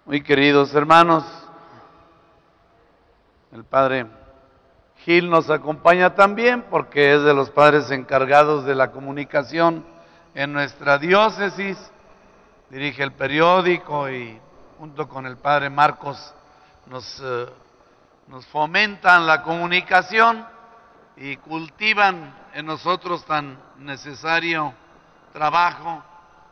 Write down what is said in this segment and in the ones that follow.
Muy queridos hermanos, el padre Gil nos acompaña también porque es de los padres encargados de la comunicación en nuestra diócesis, dirige el periódico y junto con el padre Marcos nos fomentan la comunicación y cultivan en nosotros tan necesario trabajo.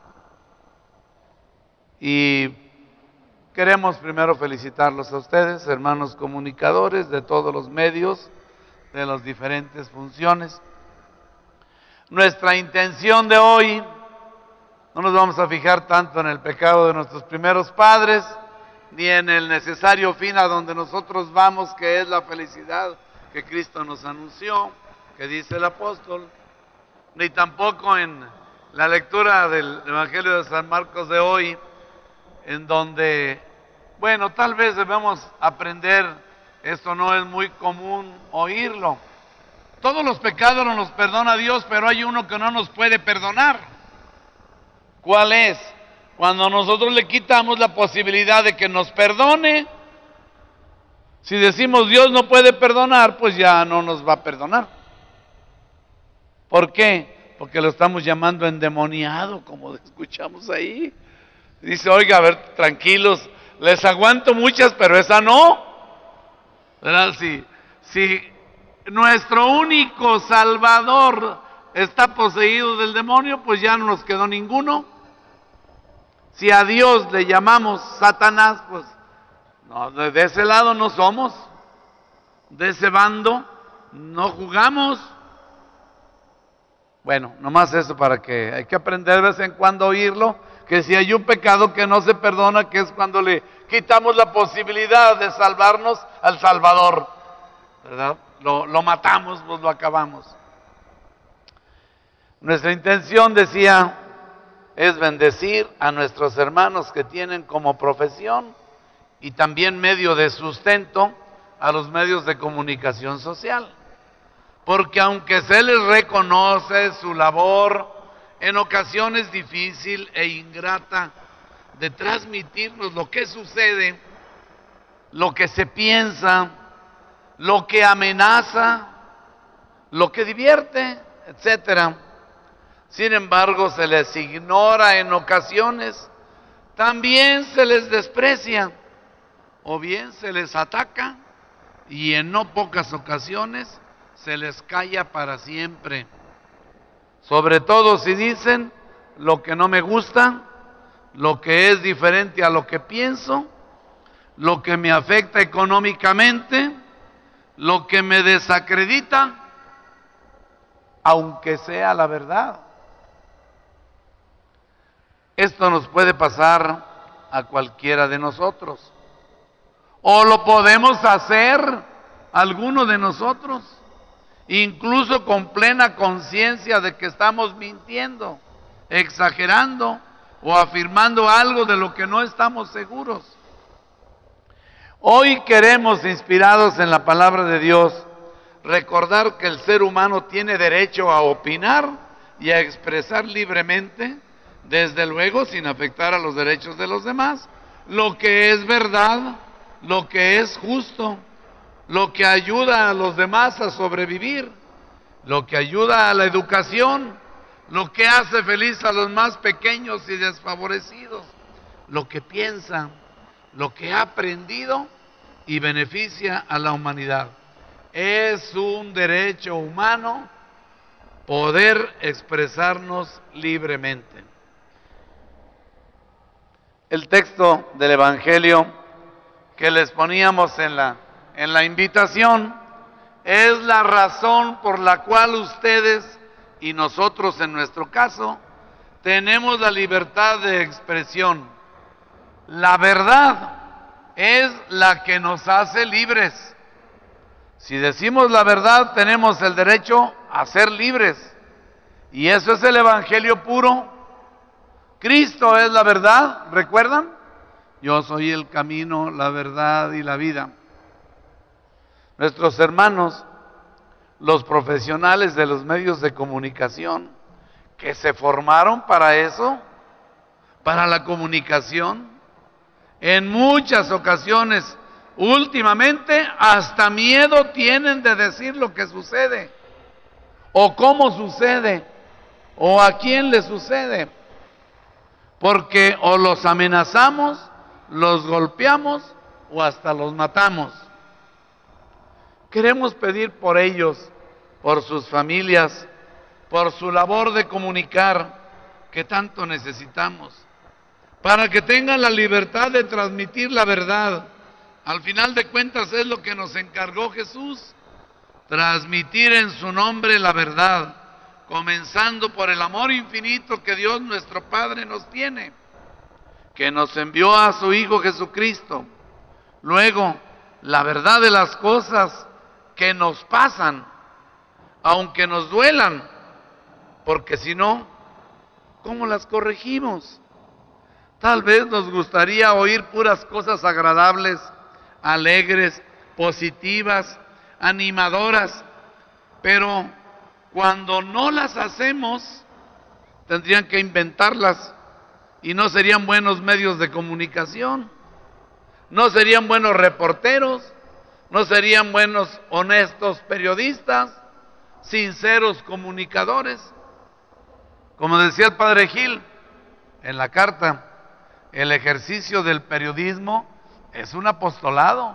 Y queremos primero felicitarlos a ustedes, hermanos comunicadores de todos los medios, de las diferentes funciones. Nuestra intención de hoy, no nos vamos a fijar tanto en el pecado de nuestros primeros padres, ni en el necesario fin a donde nosotros vamos, que es la felicidad que Cristo nos anunció, que dice el apóstol, ni tampoco en la lectura del Evangelio de San Marcos de hoy, en donde, bueno, tal vez debemos aprender, esto no es muy común oírlo. Todos los pecados nos los perdona Dios, pero hay uno que no nos puede perdonar. ¿Cuál es? Cuando nosotros le quitamos la posibilidad de que nos perdone. Si decimos Dios no puede perdonar, pues ya no nos va a perdonar. ¿Por qué? Porque lo estamos llamando endemoniado, como escuchamos ahí. Dice, oiga, a ver, tranquilos, les aguanto muchas, pero esa no. ¿Verdad? Si nuestro único Salvador está poseído del demonio, pues ya no nos quedó ninguno. Si a Dios le llamamos Satanás, pues no, de ese lado no somos, de ese bando no jugamos. Bueno, nomás eso para que hay que aprender de vez en cuando a oírlo, que si hay un pecado que no se perdona, que es cuando le quitamos la posibilidad de salvarnos al Salvador, ¿verdad? Lo matamos, pues lo acabamos. Nuestra intención, decía, es bendecir a nuestros hermanos que tienen como profesión y también medio de sustento a los medios de comunicación social. Porque aunque se les reconoce su labor, en ocasiones difícil e ingrata, de transmitirnos lo que sucede, lo que se piensa, lo que amenaza, lo que divierte, etcétera. Sin embargo, se les ignora en ocasiones, también se les desprecia, o bien se les ataca, y en no pocas ocasiones se les calla para siempre. Sobre todo si dicen lo que no me gusta, lo que es diferente a lo que pienso, lo que me afecta económicamente, lo que me desacredita, aunque sea la verdad. Esto nos puede pasar a cualquiera de nosotros, o lo podemos hacer alguno de nosotros, incluso con plena conciencia de que estamos mintiendo, exagerando o afirmando algo de lo que no estamos seguros. Hoy queremos, inspirados en la palabra de Dios, recordar que el ser humano tiene derecho a opinar y a expresar libremente, desde luego sin afectar a los derechos de los demás, lo que es verdad, lo que es justo, lo que ayuda a los demás a sobrevivir, lo que ayuda a la educación, lo que hace feliz a los más pequeños y desfavorecidos, lo que piensa, lo que ha aprendido y beneficia a la humanidad. Es un derecho humano poder expresarnos libremente. El texto del Evangelio que les poníamos en la invitación es la razón por la cual ustedes y nosotros en nuestro caso tenemos la libertad de expresión. La verdad es la que nos hace libres. Si decimos la verdad, tenemos el derecho a ser libres. Y eso es el Evangelio puro. Cristo es la verdad, ¿recuerdan? Yo soy el camino, la verdad y la vida. Nuestros hermanos, los profesionales de los medios de comunicación, que se formaron para eso, para la comunicación, En muchas ocasiones, últimamente, hasta miedo tienen de decir lo que sucede, o cómo sucede, o a quién le sucede, porque o los amenazamos, los golpeamos, o hasta los matamos. Queremos pedir por ellos, por sus familias, por su labor de comunicar, que tanto necesitamos, para que tengan la libertad de transmitir la verdad. Al final de cuentas es lo que nos encargó Jesús, transmitir en su nombre la verdad, comenzando por el amor infinito que Dios nuestro Padre nos tiene, que nos envió a su Hijo Jesucristo. Luego, la verdad de las cosas que nos pasan, aunque nos duelan, porque si no, ¿cómo las corregimos? Tal vez nos gustaría oír puras cosas agradables, alegres, positivas, animadoras, pero cuando no las hacemos, tendrían que inventarlas y no serían buenos medios de comunicación, no serían buenos reporteros, no serían buenos, honestos periodistas, sinceros comunicadores. Como decía el padre Gil en la carta, el ejercicio del periodismo es un apostolado.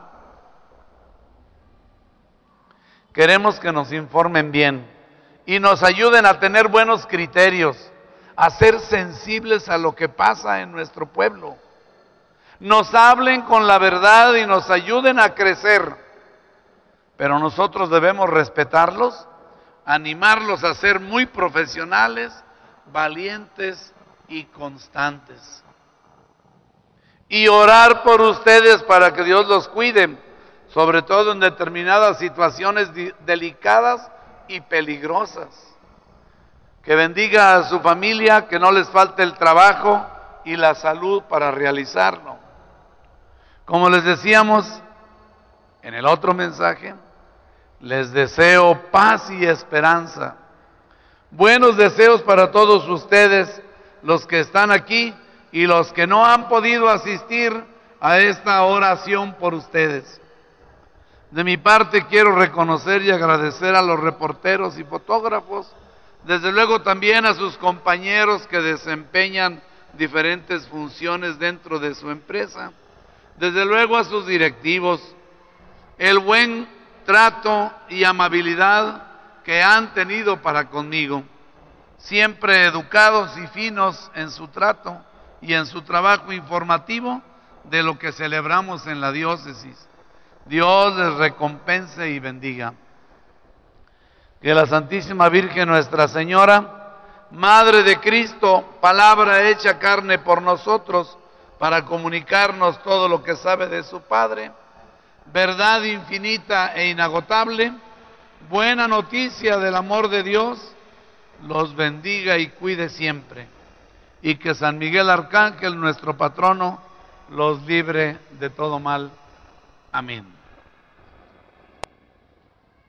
Queremos que nos informen bien y nos ayuden a tener buenos criterios, a ser sensibles a lo que pasa en nuestro pueblo. Nos hablen con la verdad y nos ayuden a crecer, pero nosotros debemos respetarlos, animarlos a ser muy profesionales, valientes y constantes. Y orar por ustedes para que Dios los cuide, sobre todo en determinadas situaciones delicadas y peligrosas. Que bendiga a su familia, que no les falte el trabajo y la salud para realizarlo. Como les decíamos en el otro mensaje, les deseo paz y esperanza. Buenos deseos para todos ustedes, los que están aquí y los que no han podido asistir a esta oración por ustedes. De mi parte quiero reconocer y agradecer a los reporteros y fotógrafos, desde luego también a sus compañeros que desempeñan diferentes funciones dentro de su empresa, desde luego a sus directivos, el buen trato y amabilidad que han tenido para conmigo, siempre educados y finos en su trato y en su trabajo informativo de lo que celebramos en la diócesis. Dios les recompense y bendiga. Que la Santísima Virgen Nuestra Señora, Madre de Cristo, palabra hecha carne por nosotros, para comunicarnos todo lo que sabe de su Padre, verdad infinita e inagotable, buena noticia del amor de Dios, los bendiga y cuide siempre. Y que San Miguel Arcángel, nuestro patrono, los libre de todo mal. Amén.